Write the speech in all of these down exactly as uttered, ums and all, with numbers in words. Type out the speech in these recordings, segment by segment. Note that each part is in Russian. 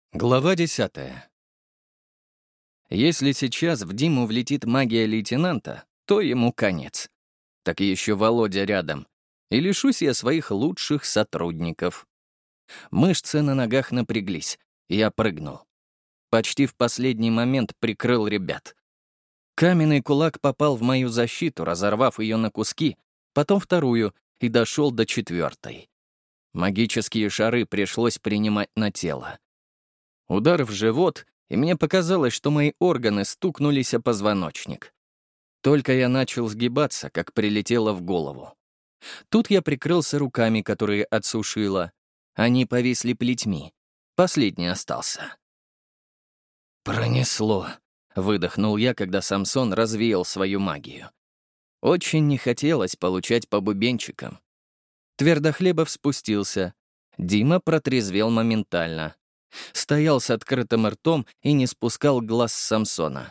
Глава десятая. Если сейчас в Диму влетит магия лейтенанта, то ему конец. Так еще Володя рядом. И лишусь я своих лучших сотрудников. Мышцы на ногах напряглись. Я прыгнул. Почти в последний момент прикрыл ребят. Каменный кулак попал в мою защиту, разорвав ее на куски, потом вторую, и дошел до четвертой. Магические шары пришлось принимать на тело. Удар в живот, и мне показалось, что мои органы стукнулись о позвоночник. Только я начал сгибаться, как прилетело в голову. Тут я прикрылся руками, которые отсушило. Они повисли плетьми. Последний остался. «Пронесло», — выдохнул я, когда Самсон развеял свою магию. Очень не хотелось получать по бубенчикам. Твердохлебов спустился. Дима протрезвел моментально. Стоял с открытым ртом и не спускал глаз с Самсона.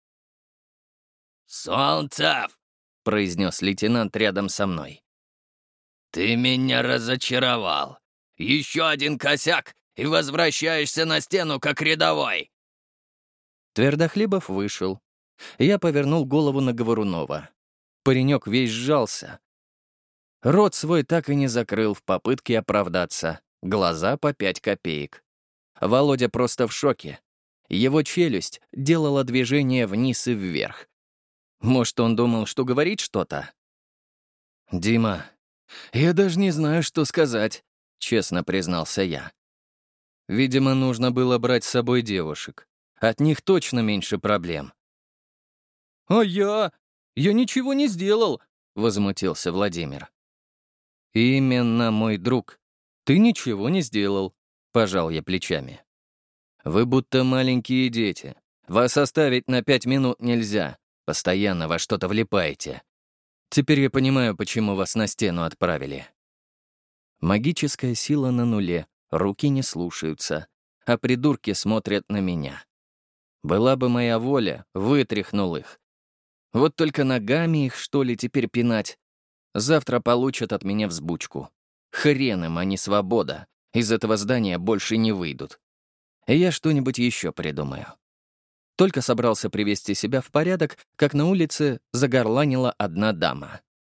«Солнцев!» — произнес лейтенант рядом со мной. «Ты меня разочаровал. Еще один косяк, и возвращаешься на стену как рядовой!» Твердохлебов вышел. Я повернул голову на Говорунова. Паренек весь сжался. Рот свой так и не закрыл в попытке оправдаться. Глаза по пять копеек. Володя просто в шоке. Его челюсть делала движение вниз и вверх. Может, он думал, что говорит что-то? «Дима, я даже не знаю, что сказать», — честно признался я. Видимо, нужно было брать с собой девушек. От них точно меньше проблем. «А я? Я ничего не сделал», — возмутился Владимир. «Именно, мой друг. Ты ничего не сделал», — пожал я плечами. «Вы будто маленькие дети. Вас оставить на пять минут нельзя. Постоянно во что-то влипаете. Теперь я понимаю, почему вас на стену отправили». Магическая сила на нуле, руки не слушаются, а придурки смотрят на меня. Была бы моя воля, вытряхнул их. Вот только ногами их, что ли, теперь пинать? Завтра получат от меня взбучку. Хрен им, а не свобода. Из этого здания больше не выйдут. И я что-нибудь еще придумаю. Только собрался привести себя в порядок, как на улице загорланила одна дама.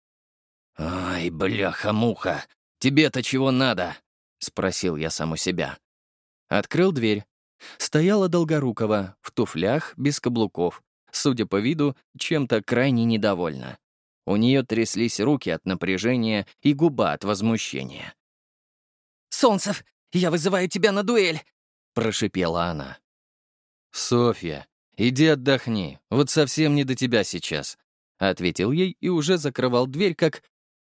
«Ай, бляха-муха, тебе-то чего надо?» — спросил я сам у себя. Открыл дверь. Стояла Долгорукова, в туфлях, без каблуков, судя по виду, чем-то крайне недовольна. У нее тряслись руки от напряжения и губа от возмущения. «Солнцев, я вызываю тебя на дуэль!» — прошипела она. «Софья, иди отдохни, вот совсем не до тебя сейчас», — ответил ей и уже закрывал дверь, как...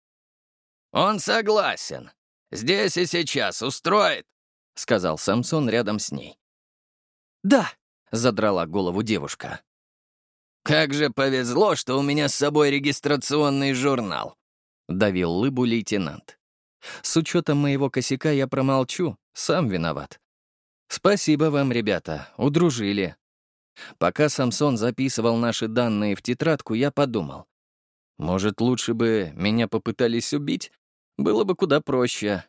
«Он согласен. Здесь и сейчас устроит», — сказал Самсон рядом с ней. «Да», — задрала голову девушка. «Как же повезло, что у меня с собой регистрационный журнал», — давил лыбу лейтенант. «С учетом моего косяка я промолчу, сам виноват. Спасибо вам, ребята, удружили». Пока Самсон записывал наши данные в тетрадку, я подумал. Может, лучше бы меня попытались убить? Было бы куда проще.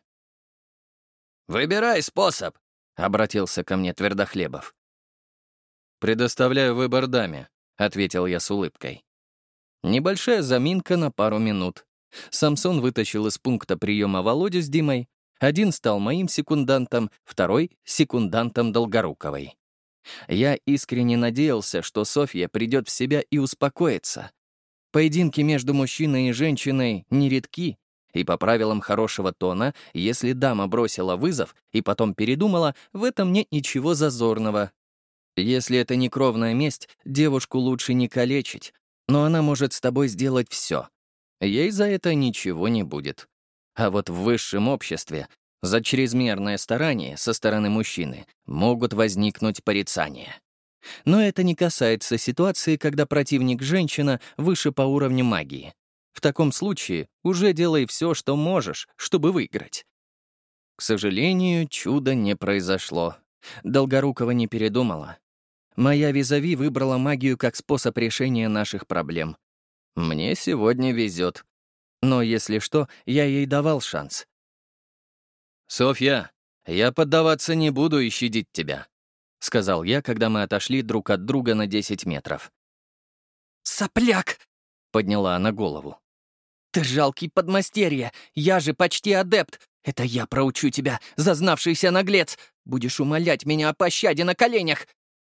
«Выбирай способ», — обратился ко мне Твердохлебов. «Предоставляю выбор даме», — ответил я с улыбкой. Небольшая заминка на пару минут. Самсон вытащил из пункта приема Володю с Димой. Один стал моим секундантом, второй — секундантом Долгоруковой. Я искренне надеялся, что Софья придет в себя и успокоится. Поединки между мужчиной и женщиной нередки, и по правилам хорошего тона, если дама бросила вызов и потом передумала, в этом нет ничего зазорного. Если это не кровная месть, девушку лучше не калечить, но она может с тобой сделать все. Ей за это ничего не будет. А вот в высшем обществе за чрезмерное старание со стороны мужчины могут возникнуть порицания. Но это не касается ситуации, когда противник женщина выше по уровню магии. В таком случае уже делай все, что можешь, чтобы выиграть. К сожалению, чуда не произошло. Долгорукова не передумала. Моя визави выбрала магию как способ решения наших проблем. Мне сегодня везет. Но если что, я ей давал шанс. «Софья, «Я поддаваться не буду и щадить тебя», — сказал я, когда мы отошли друг от друга на десять метров. «Сопляк!» — подняла она голову. «Ты жалкий подмастерье! Я же почти адепт! Это я проучу тебя, зазнавшийся наглец! Будешь умолять меня о пощаде на коленях!»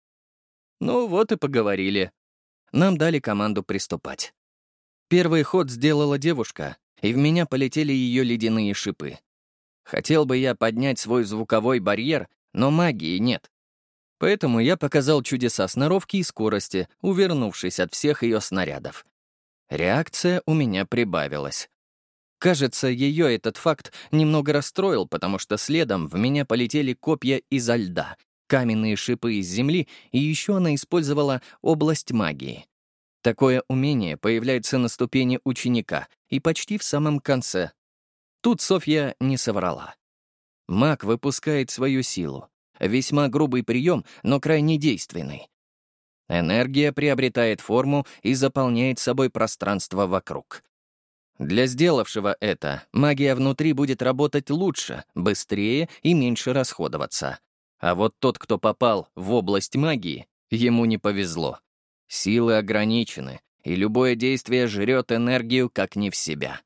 Ну вот и поговорили. Нам дали команду приступать. Первый ход сделала девушка, и в меня полетели ее ледяные шипы. Хотел бы я поднять свой звуковой барьер, но магии нет. Поэтому я показал чудеса сноровки и скорости, увернувшись от всех ее снарядов. Реакция у меня прибавилась. Кажется, ее этот факт немного расстроил, потому что следом в меня полетели копья изо льда, каменные шипы из земли, и еще она использовала область магии. Такое умение появляется на ступени ученика и почти в самом конце. Тут Софья не соврала. Маг выпускает свою силу. Весьма грубый прием, но крайне действенный. Энергия приобретает форму и заполняет собой пространство вокруг. Для сделавшего это магия внутри будет работать лучше, быстрее и меньше расходоваться. А вот тот, кто попал в область магии, ему не повезло. Силы ограничены, и любое действие жрет энергию как не в себя.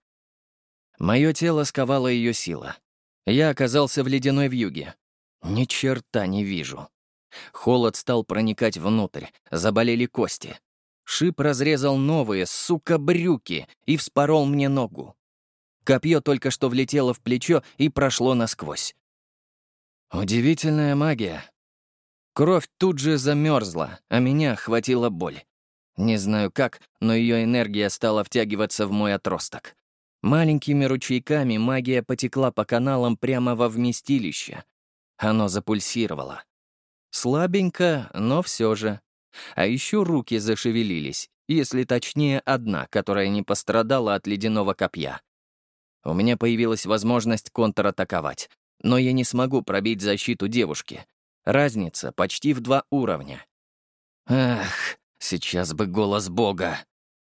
Мое тело сковало ее сила. Я оказался в ледяной вьюге. Ни черта не вижу. Холод стал проникать внутрь, заболели кости. Шип разрезал новые, сука, брюки и вспорол мне ногу. Копье только что влетело в плечо и прошло насквозь. Удивительная магия. Кровь тут же замерзла, а меня охватила боль. Не знаю как, но ее энергия стала втягиваться в мой отросток. Маленькими ручейками магия потекла по каналам прямо во вместилище. Оно запульсировало. Слабенько, но все же. А еще руки зашевелились, если точнее одна, которая не пострадала от ледяного копья. У меня появилась возможность контратаковать, но я не смогу пробить защиту девушки. Разница почти в два уровня. Ах, сейчас бы голос Бога.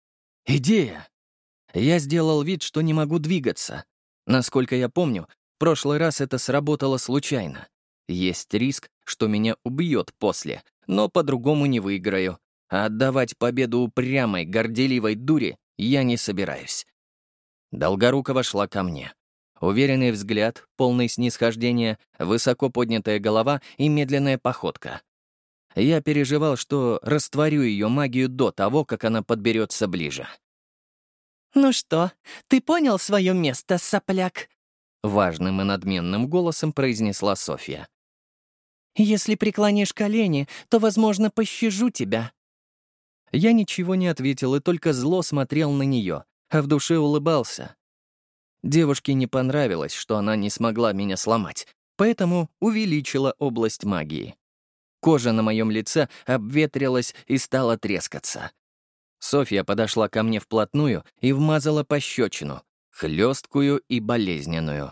Идея! Я сделал вид, что не могу двигаться. Насколько я помню, в прошлый раз это сработало случайно. Есть риск, что меня убьет после, но по-другому не выиграю. А отдавать победу упрямой, горделивой дуре я не собираюсь. Долгорукова шла ко мне. Уверенный взгляд, полный снисхождения, высоко поднятая голова и медленная походка. Я переживал, что растворю ее магию до того, как она подберется ближе. «Ну что, ты понял свое место, сопляк?» Важным и надменным голосом произнесла Софья. «Если преклонишь колени, то, возможно, пощажу тебя». Я ничего не ответил и только зло смотрел на нее, а в душе улыбался. Девушке не понравилось, что она не смогла меня сломать, поэтому увеличила область магии. Кожа на моем лице обветрилась и стала трескаться. Софья подошла ко мне вплотную и вмазала пощечину, хлесткую и болезненную.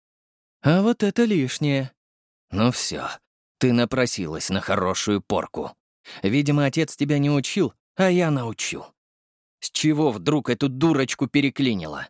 А вот это лишнее. Ну все, ты напросилась на хорошую порку. Видимо, отец тебя не учил, а я научу. С чего вдруг эту дурочку переклинило?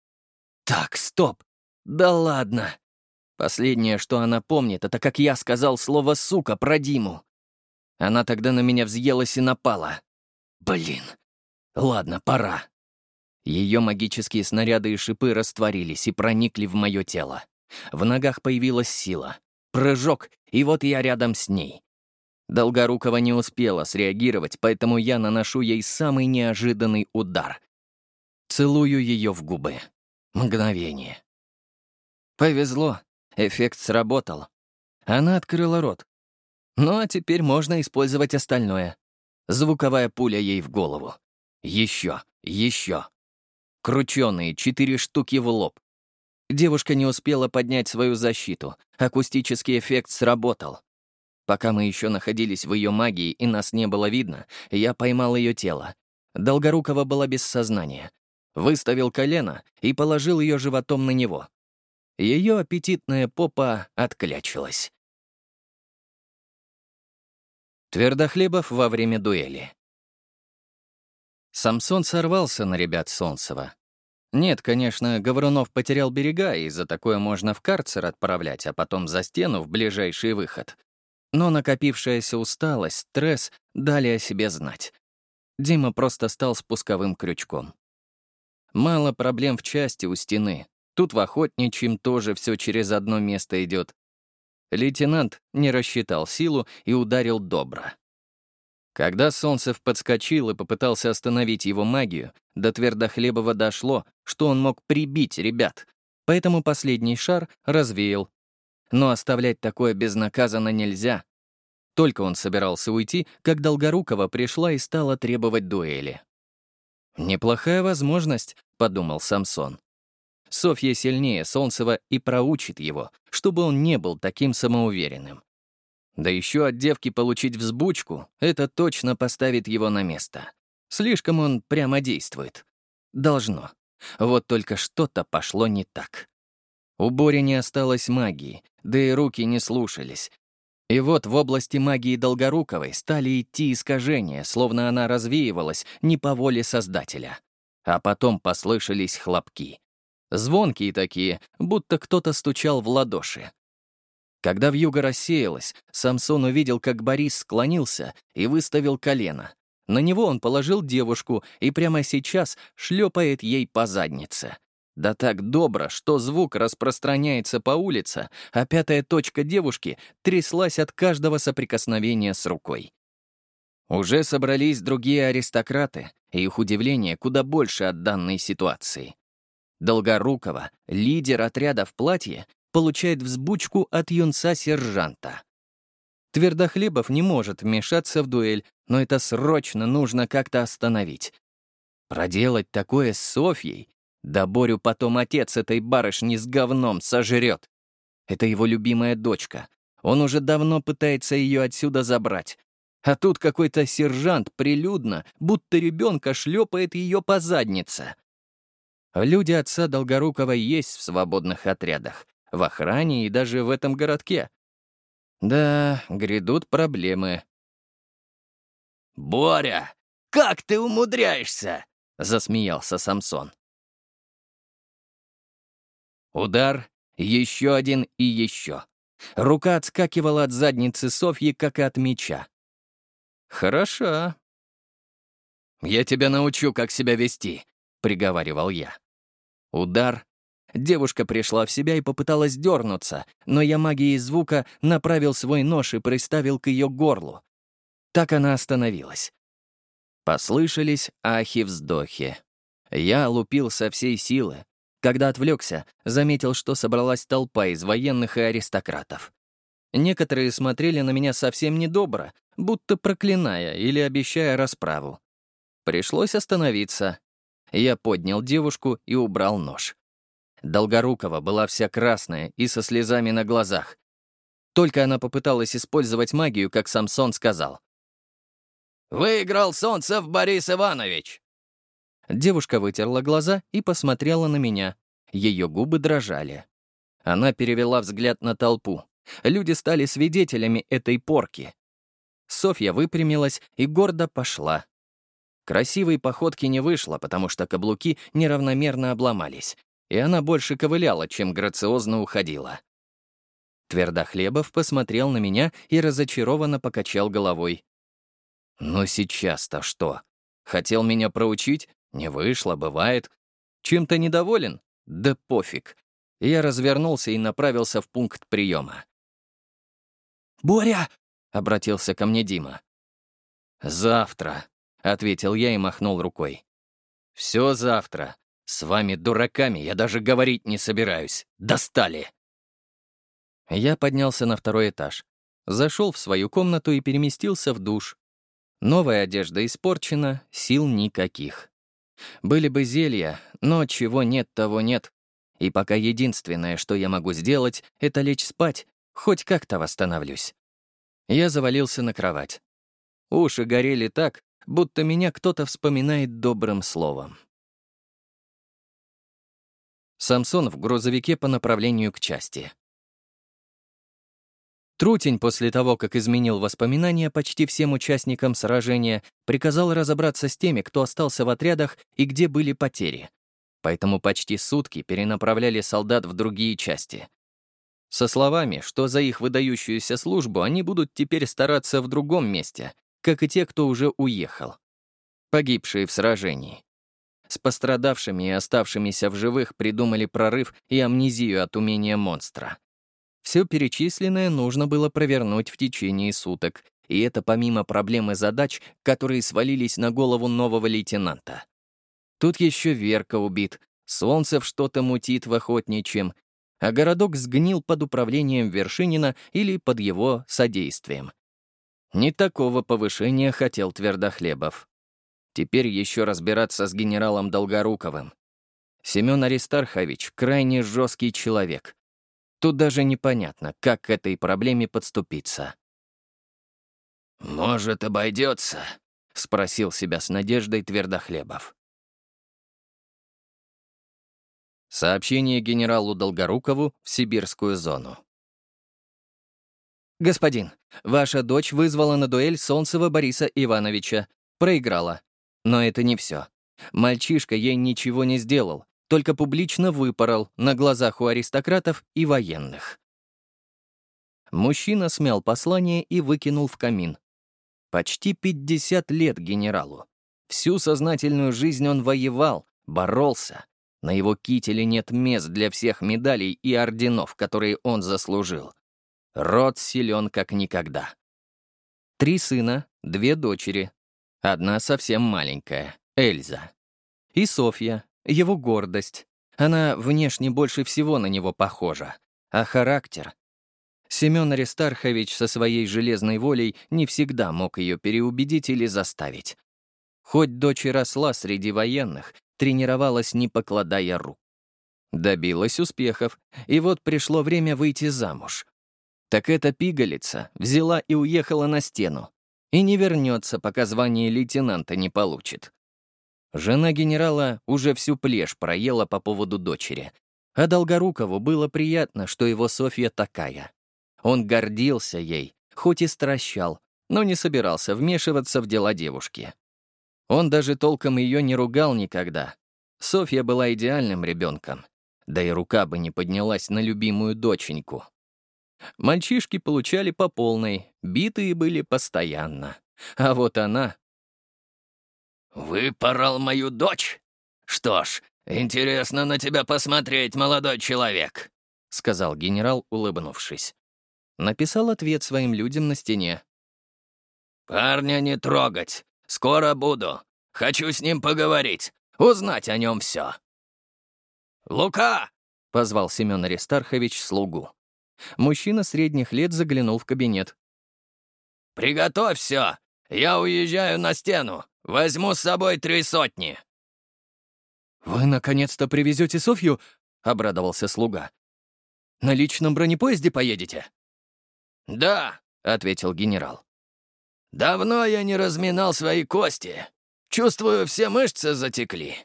Так, стоп. Да ладно. Последнее, что она помнит, это как я сказал слово «сука» про Диму. Она тогда на меня взъелась и напала. Блин. Ладно, пора. Ее магические снаряды и шипы растворились и проникли в мое тело. В ногах появилась сила. Прыжок, и вот я рядом с ней. Долгорукова не успела среагировать, поэтому я наношу ей самый неожиданный удар. Целую ее в губы. Мгновение. Повезло, эффект сработал. Она открыла рот. Ну а теперь можно использовать остальное. Звуковая пуля ей в голову. Еще, еще. Крученые четыре штуки в лоб. Девушка не успела поднять свою защиту. Акустический эффект сработал. Пока мы еще находились в ее магии и нас не было видно, я поймал ее тело. Долгорукова была без сознания. Выставил колено и положил ее животом на него. Ее аппетитная попа отклячилась. Твердохлебов во время дуэли. Самсон сорвался на ребят Солнцева. Нет, конечно, Говорунов потерял берега, и за такое можно в карцер отправлять, а потом за стену в ближайший выход. Но накопившаяся усталость, стресс дали о себе знать. Дима просто стал спусковым крючком. Мало проблем в части у стены. Тут в охотничьем тоже все через одно место идет. Лейтенант не рассчитал силу и ударил добро. Когда Солнцев подскочил и попытался остановить его магию, до Твердохлебова дошло, что он мог прибить ребят, поэтому последний шар развеял. Но оставлять такое безнаказанно нельзя. Только он собирался уйти, как Долгорукова пришла и стала требовать дуэли. «Неплохая возможность», — подумал Самсон. Софья сильнее Солнцева и проучит его, чтобы он не был таким самоуверенным. Да еще от девки получить взбучку — это точно поставит его на место. Слишком он прямо действует. Должно. Вот только что-то пошло не так. У Бори не осталось магии, да и руки не слушались. И вот в области магии Долгоруковой стали идти искажения, словно она развеивалась не по воле Создателя. А потом послышались хлопки. Звонкие такие, будто кто-то стучал в ладоши. Когда вьюга рассеялась, Самсон увидел, как Борис склонился и выставил колено. На него он положил девушку и прямо сейчас шлепает ей по заднице. Да так добро, что звук распространяется по улице, а пятая точка девушки тряслась от каждого соприкосновения с рукой. Уже собрались другие аристократы, и их удивление куда больше от данной ситуации. Долгорукова, лидер отряда в платье, получает взбучку от юнца-сержанта. Твердохлебов не может вмешаться в дуэль, но это срочно нужно как-то остановить. Проделать такое с Софьей? Да Борю потом отец этой барышни с говном сожрет. Это его любимая дочка. Он уже давно пытается ее отсюда забрать. А тут какой-то сержант прилюдно, будто ребенка, шлепает ее по заднице. Люди отца Долгорукова есть в свободных отрядах, в охране и даже в этом городке. Да, грядут проблемы. «Боря, как ты умудряешься?» — засмеялся Самсон. Удар, еще один и еще. Рука отскакивала от задницы Софьи, как и от меча. «Хороша». «Я тебя научу, как себя вести», — приговаривал я. Удар. Девушка пришла в себя и попыталась дернуться, но я магией звука направил свой нож и приставил к ее горлу. Так она остановилась. Послышались ахи-вздохи. Я лупил со всей силы. Когда отвлекся, заметил, что собралась толпа из военных и аристократов. Некоторые смотрели на меня совсем недобро, будто проклиная или обещая расправу. Пришлось остановиться. Я поднял девушку и убрал нож. Долгорукова была вся красная и со слезами на глазах. Только она попыталась использовать магию, как Самсон сказал. «Выиграл Солнцев Борис Иванович!» Девушка вытерла глаза и посмотрела на меня. Ее губы дрожали. Она перевела взгляд на толпу. Люди стали свидетелями этой порки. Софья выпрямилась и гордо пошла. Красивой походки не вышло, потому что каблуки неравномерно обломались, и она больше ковыляла, чем грациозно уходила. Твердохлебов посмотрел на меня и разочарованно покачал головой. «Ну сейчас-то что? Хотел меня проучить? Не вышло, бывает. Чем-то недоволен? Да пофиг». Я развернулся и направился в пункт приема. «Боря!» — обратился ко мне Дима. «Завтра», — ответил я и махнул рукой. «Все завтра. С вами, дураками, я даже говорить не собираюсь. Достали!» Я поднялся на второй этаж, зашел в свою комнату и переместился в душ. Новая одежда испорчена, сил никаких. Были бы зелья, но чего нет, того нет. И пока единственное, что я могу сделать, это лечь спать, хоть как-то восстановлюсь. Я завалился на кровать. Уши горели так, будто меня кто-то вспоминает добрым словом. Самсон в грузовике по направлению к части. Трутень после того, как изменил воспоминания почти всем участникам сражения, приказал разобраться с теми, кто остался в отрядах и где были потери. поэтому почти сутки перенаправляли солдат в другие части. Со словами, что за их выдающуюся службу они будут теперь стараться в другом месте, как и те, кто уже уехал. Погибшие в сражении. С пострадавшими и оставшимися в живых придумали прорыв и амнезию от умения монстра. Все перечисленное нужно было провернуть в течение суток, и это помимо проблем и задач, которые свалились на голову нового лейтенанта. Тут еще Верка убит, Солнцев что-то мутит в охотничьем, а городок сгнил под управлением Вершинина или под его содействием. Не такого повышения хотел Твердохлебов. Теперь еще разбираться с генералом Долгоруковым. Семен Аристархович — крайне жесткий человек. Тут даже непонятно, как к этой проблеме подступиться. «Может, обойдется?» — спросил себя с надеждой Твердохлебов. Сообщение генералу Долгорукову в сибирскую зону. «Господин, ваша дочь вызвала на дуэль Солнцева Бориса Ивановича. Проиграла. Но это не все. Мальчишка ей ничего не сделал, только публично выпорол на глазах у аристократов и военных». Мужчина смял послание и выкинул в камин. Почти пятьдесят лет генералу. Всю сознательную жизнь он воевал, боролся. На его кителе нет мест для всех медалей и орденов, которые он заслужил. Род силен как никогда. Три сына, две дочери. Одна совсем маленькая, Эльза. И Софья, его гордость. Она внешне больше всего на него похожа. А характер? Семен Аристархович со своей железной волей не всегда мог ее переубедить или заставить. Хоть дочь и росла среди военных, тренировалась, не покладая рук. Добилась успехов, и вот пришло время выйти замуж. Так эта пигалица взяла и уехала на стену, и не вернется, пока звание лейтенанта не получит. Жена генерала уже всю плешь проела по поводу дочери, а Долгорукову было приятно, что его Софья такая. Он гордился ей, хоть и стращал, но не собирался вмешиваться в дела девушки. Он даже толком ее не ругал никогда. Софья была идеальным ребенком, да и рука бы не поднялась на любимую доченьку. Мальчишки получали по полной, битые были постоянно. А вот она... «Выпорол мою дочь? Что ж, интересно на тебя посмотреть, молодой человек», — сказал генерал, улыбнувшись. Написал ответ своим людям на стене. «Парня не трогать. Скоро буду. Хочу с ним поговорить, узнать о нем все». «Лука!» — позвал Семен Аристархович слугу. Мужчина средних лет заглянул в кабинет. «Приготовь все. Я уезжаю на стену. Возьму с собой три сотни». «Вы наконец-то привезете Софью?» — обрадовался слуга. «На личном бронепоезде поедете?» «Да», — ответил генерал. «Давно я не разминал свои кости. Чувствую, все мышцы затекли».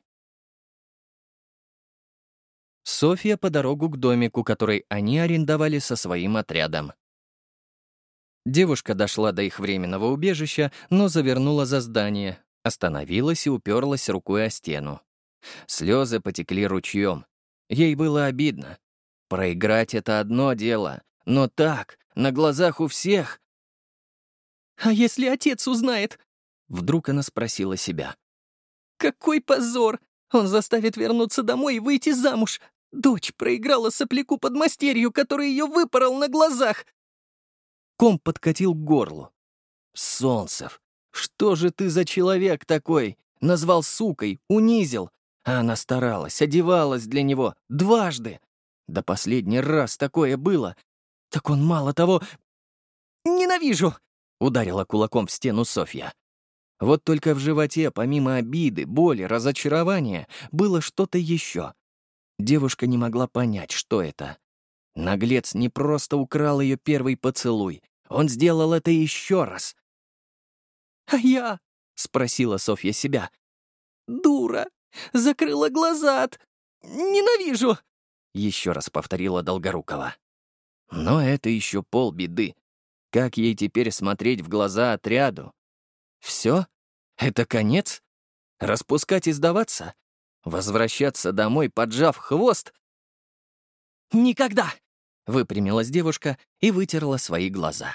Софья по дорогу к домику, который они арендовали со своим отрядом. Девушка дошла до их временного убежища, но завернула за здание, остановилась и уперлась рукой о стену. Слезы потекли ручьем. Ей было обидно. Проиграть — это одно дело, но так, на глазах у всех... «А если отец узнает?» Вдруг она спросила себя. «Какой позор! Он заставит вернуться домой и выйти замуж. Дочь проиграла сопляку подмастерью, который ее выпорол на глазах». Ком подкатил к горлу. «Солнцев, что же ты за человек такой? Назвал сукой, унизил. А она старалась, одевалась для него дважды. Да последний раз такое было. Так он мало того...» «Ненавижу!» — ударила кулаком в стену Софья. Вот только в животе, помимо обиды, боли, разочарования, было что-то еще. Девушка не могла понять, что это. Наглец не просто украл ее первый поцелуй. Он сделал это еще раз. «А я?» — спросила Софья себя. «Дура! Закрыла глаза от... Ненавижу!» — еще раз повторила Долгорукова. Но это еще полбеды. Как ей теперь смотреть в глаза отряду? Все? Это конец? Распускать и сдаваться? Возвращаться домой, поджав хвост? «Никогда!» — выпрямилась девушка и вытерла свои глаза.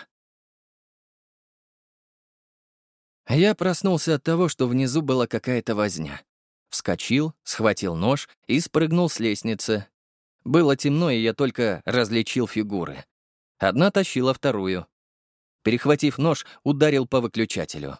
Я проснулся от того, что внизу была какая-то возня. Вскочил, схватил нож и спрыгнул с лестницы. Было темно, и я только различил фигуры. Одна тащила вторую. Перехватив нож, ударил по выключателю.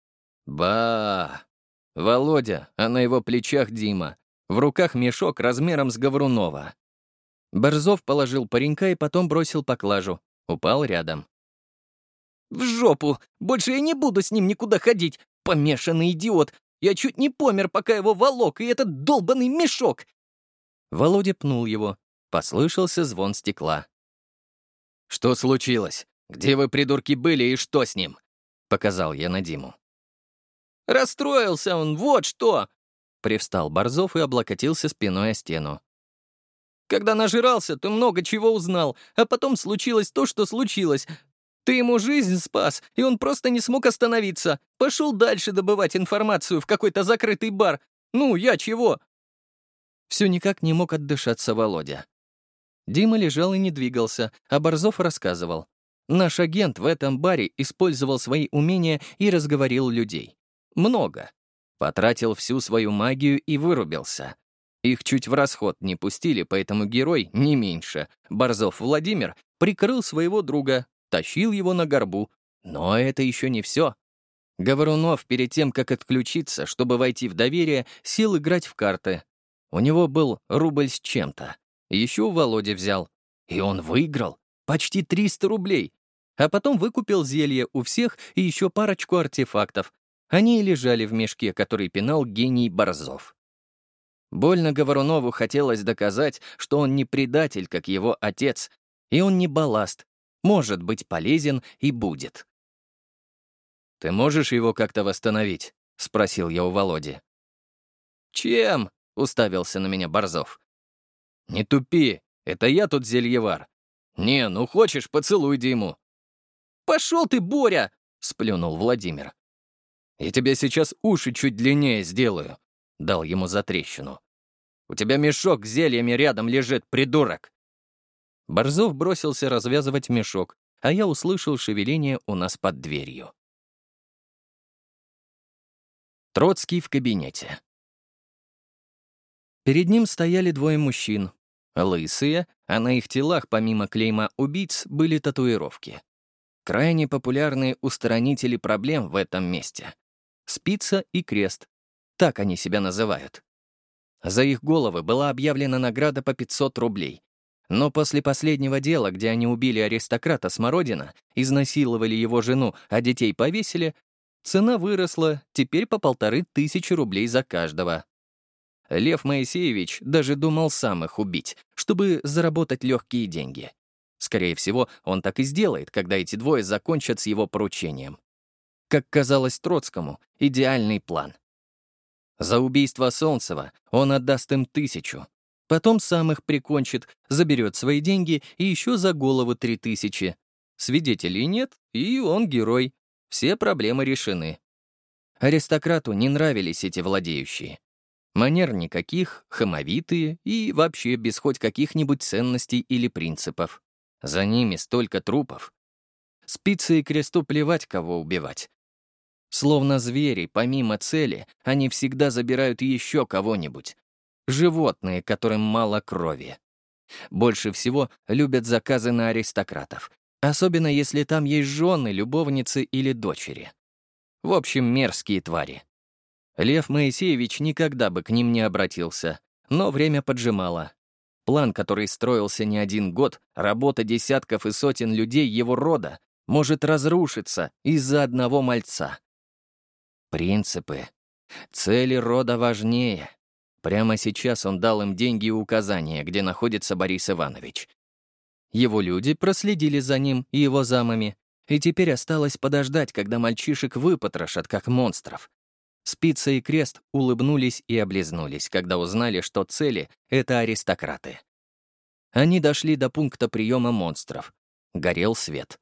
Ба! Володя, а на его плечах Дима. В руках мешок размером с Говорунова. Борзов положил паренька и потом бросил поклажу. Упал рядом. «В жопу! Больше я не буду с ним никуда ходить! Помешанный идиот! Я чуть не помер, пока его волок, и этот долбанный мешок!» Володя пнул его. Послышался звон стекла. «Что случилось? Где вы, придурки, были и что с ним?» — показал я на Диму. «Расстроился он, вот что!» Привстал Борзов и облокотился спиной о стену. «Когда нажирался, то много чего узнал, а потом случилось то, что случилось. Ты ему жизнь спас, и он просто не смог остановиться. Пошел дальше добывать информацию в какой-то закрытый бар. Ну, я чего?» Все никак не мог отдышаться Володя. Дима лежал и не двигался, а Борзов рассказывал. Наш агент в этом баре использовал свои умения и разговорил людей. Много. Потратил всю свою магию и вырубился. Их чуть в расход не пустили, поэтому герой, не меньше, Борзов Владимир, прикрыл своего друга, тащил его на горбу. Но это еще не все. Говорунов перед тем, как отключиться, чтобы войти в доверие, сел играть в карты. У него был рубль с чем-то. Еще у Володи взял. И он выиграл. Почти триста рублей. А потом выкупил зелье у всех и еще парочку артефактов. Они и лежали в мешке, который пинал гений Борзов. Больно Говорунову хотелось доказать, что он не предатель, как его отец, и он не балласт, может быть полезен и будет. «Ты можешь его как-то восстановить?» — спросил я у Володи. «Чем?» — уставился на меня Борзов. «Не тупи, это я тут зельевар. Не, ну хочешь, поцелуй Диму». «Пошел ты, Боря!» — сплюнул Владимир. «Я тебе сейчас уши чуть длиннее сделаю», — дал ему затрещину. «У тебя мешок с зельями рядом лежит, придурок!» Борзов бросился развязывать мешок, а я услышал шевеление у нас под дверью. Троцкий в кабинете. Перед ним стояли двое мужчин. Лысые, а на их телах помимо клейма убийц были татуировки. Крайне популярные устранители проблем в этом месте. Спица и крест. Так они себя называют. За их головы была объявлена награда по пятьсот рублей. Но после последнего дела, где они убили аристократа Смородина, изнасиловали его жену, а детей повесили, цена выросла, теперь по полторы тысячи рублей за каждого. Лев Моисеевич даже думал сам их убить, чтобы заработать легкие деньги. Скорее всего, он так и сделает, когда эти двое закончат с его поручением. Как казалось Троцкому, идеальный план. За убийство Солнцева он отдаст им тысячу. Потом сам их прикончит, заберет свои деньги и еще за голову три тысячи. Свидетелей нет, и он герой. Все проблемы решены. Аристократу не нравились эти владеющие. Манер никаких, хамовитые и вообще без хоть каких-нибудь ценностей или принципов. За ними столько трупов. Спице и кресту плевать, кого убивать. Словно звери, помимо цели, они всегда забирают еще кого-нибудь. Животные, которым мало крови. Больше всего любят заказы на аристократов. Особенно если там есть жены, любовницы или дочери. В общем, мерзкие твари. Лев Моисеевич никогда бы к ним не обратился, но время поджимало. План, который строился не один год, работа десятков и сотен людей его рода, может разрушиться из-за одного мальца. Принципы. Цели рода важнее. Прямо сейчас он дал им деньги и указания, где находится Борис Иванович. Его люди проследили за ним и его замами, и теперь осталось подождать, когда мальчишек выпотрошат, как монстров. Спица и крест улыбнулись и облизнулись, когда узнали, что цели — это аристократы. Они дошли до пункта приема монстров. Горел свет.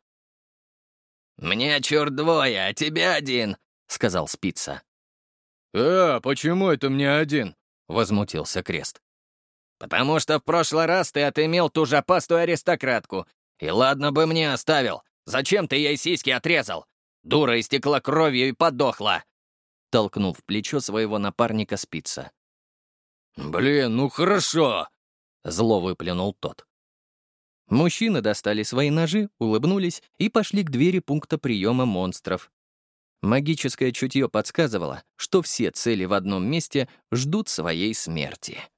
«Мне чур двое, а тебе один», — сказал Спица. «А, почему это мне один?» — возмутился Крест. «Потому что в прошлый раз ты отымел ту жопастую аристократку. И ладно бы мне оставил. Зачем ты ей сиськи отрезал? Дура истекла кровью и подохла!» Толкнул в плечо своего напарника Спица. «Блин, ну хорошо!» — зло выплюнул тот. Мужчины достали свои ножи, улыбнулись и пошли к двери пункта приема монстров. Магическое чутье подсказывало, что все цели в одном месте ждут своей смерти.